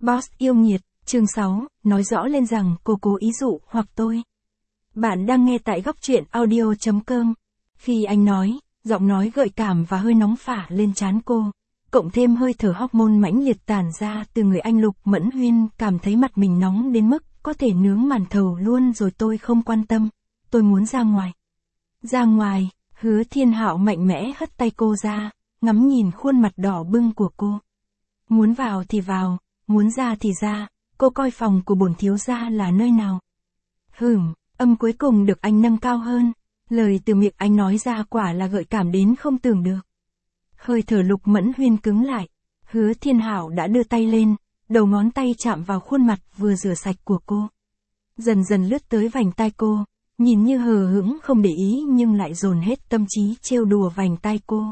Boss yêu nghiệt, chương 6, nói rõ lên rằng cô cố ý dụ hoặc tôi. Bạn đang nghe tại góc truyện audio.com. Khi anh nói, giọng nói gợi cảm và hơi nóng phả lên trán cô, cộng thêm hơi thở hormone mãnh liệt tản ra từ người anh Lục Mẫn Huyên, cảm thấy mặt mình nóng đến mức có thể nướng màn thầu luôn rồi. Tôi không quan tâm, tôi muốn ra ngoài. Ra ngoài, Hứa Thiên Hạo mạnh mẽ hất tay cô ra, ngắm nhìn khuôn mặt đỏ bừng của cô. Muốn vào thì vào, muốn ra thì ra, cô coi phòng của bổn thiếu gia là nơi nào? Âm cuối cùng được anh nâng cao hơn, lời từ miệng anh nói ra quả là gợi cảm đến không tưởng được. Hơi thở Lục Mẫn Huyên cứng lại, Hứa Thiên Hạo đã đưa tay lên, đầu ngón tay chạm vào khuôn mặt vừa rửa sạch của cô. Dần dần lướt tới vành tai cô, nhìn như hờ hững không để ý nhưng lại dồn hết tâm trí trêu đùa vành tai cô.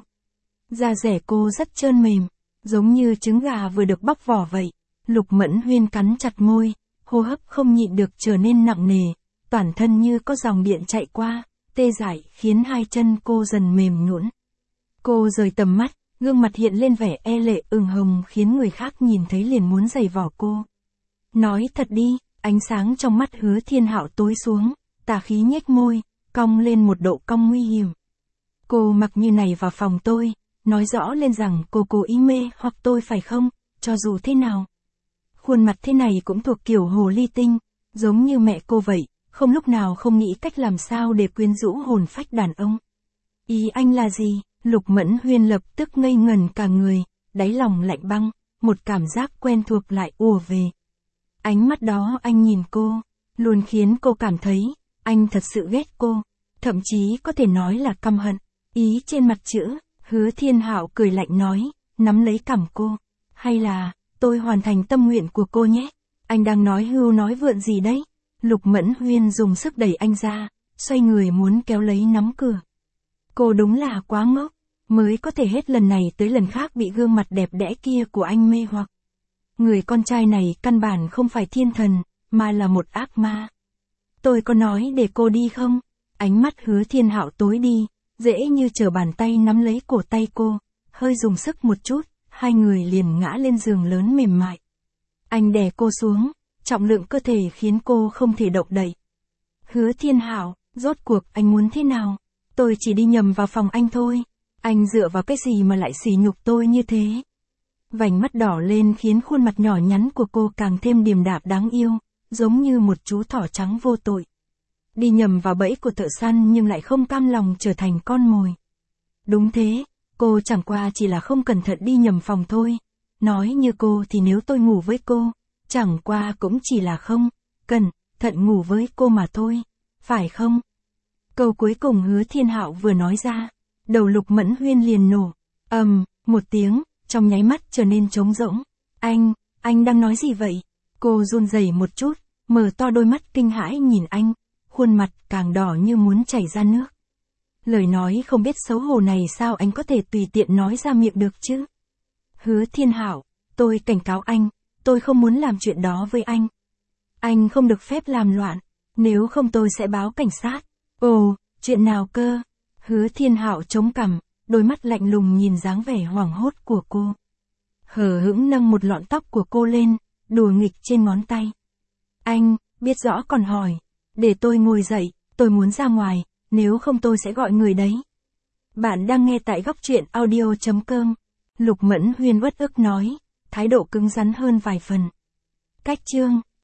Da dẻ cô rất trơn mềm, giống như trứng gà vừa được bóc vỏ vậy. Lục Mẫn Huyên cắn chặt môi, hô hấp không nhịn được trở nên nặng nề, toàn thân như có dòng điện chạy qua, tê dại khiến hai chân cô dần mềm nhũn. Cô rời tầm mắt, gương mặt hiện lên vẻ e lệ ửng hồng khiến người khác nhìn thấy liền muốn giày vò cô. Nói thật đi, ánh sáng trong mắt Hứa Thiên Hạo tối xuống, tà khí nhếch môi, cong lên một độ cong nguy hiểm. Cô mặc như này vào phòng tôi, nói rõ lên rằng cô cố ý mê hoặc tôi phải không, cho dù thế nào. Khuôn mặt thế này cũng thuộc kiểu hồ ly tinh, giống như mẹ cô vậy, không lúc nào không nghĩ cách làm sao để quyến rũ hồn phách đàn ông. Ý anh là gì? Lục Mẫn Huyên lập tức ngây ngần cả người, đáy lòng lạnh băng, một cảm giác quen thuộc lại ùa về. Ánh mắt đó anh nhìn cô, luôn khiến cô cảm thấy, anh thật sự ghét cô, thậm chí có thể nói là căm hận. Ý trên mặt chữ, Hứa Thiên Hạo cười lạnh nói, nắm lấy cằm cô. Hay là, tôi hoàn thành tâm nguyện của cô nhé. Anh đang nói hưu nói vượn gì đấy? Lục Mẫn Huyên dùng sức đẩy anh ra, xoay người muốn kéo lấy nắm cửa. Cô đúng là quá ngốc, mới có thể hết lần này tới lần khác bị gương mặt đẹp đẽ kia của anh mê hoặc. Người con trai này căn bản không phải thiên thần, mà là một ác ma. Tôi có nói để cô đi không? Ánh mắt Hứa Thiên Hạo tối đi, dễ như trở bàn tay nắm lấy cổ tay cô, hơi dùng sức một chút, hai người liền ngã lên giường lớn mềm mại. Anh đè cô xuống, trọng lượng cơ thể khiến cô không thể động đậy. Hứa Thiên Hạo, rốt cuộc anh muốn thế nào? Tôi chỉ đi nhầm vào phòng anh thôi. Anh dựa vào cái gì mà lại sỉ nhục tôi như thế? Vành mắt đỏ lên khiến khuôn mặt nhỏ nhắn của cô càng thêm điềm đạm đáng yêu, giống như một chú thỏ trắng vô tội. Đi nhầm vào bẫy của thợ săn nhưng lại không cam lòng trở thành con mồi. Đúng thế, cô chẳng qua chỉ là không cẩn thận đi nhầm phòng thôi. Nói như cô thì nếu tôi ngủ với cô, chẳng qua cũng chỉ là không cẩn thận ngủ với cô mà thôi, phải không? Câu cuối cùng Hứa Thiên Hạo vừa nói ra, đầu Lục Mẫn Huyên liền nổ, một tiếng, trong nháy mắt trở nên trống rỗng. Anh đang nói gì vậy? Cô run rẩy một chút, mở to đôi mắt kinh hãi nhìn anh, khuôn mặt càng đỏ như muốn chảy ra nước. Lời nói không biết xấu hổ này sao anh có thể tùy tiện nói ra miệng được chứ? Hứa Thiên Hạo, tôi cảnh cáo anh, tôi không muốn làm chuyện đó với anh. Anh không được phép làm loạn, nếu không tôi sẽ báo cảnh sát. Ồ, chuyện nào cơ? Hứa Thiên Hạo chống cằm, đôi mắt lạnh lùng nhìn dáng vẻ hoảng hốt của cô. Hờ hững nâng một lọn tóc của cô lên, đùa nghịch trên ngón tay. Anh, biết rõ còn hỏi. Để tôi ngồi dậy, tôi muốn ra ngoài, nếu không tôi sẽ gọi người đấy. Bạn đang nghe tại góc truyện audio.com. Lục Mẫn Huyên uất ức nói, thái độ cứng rắn hơn vài phần. Cách chương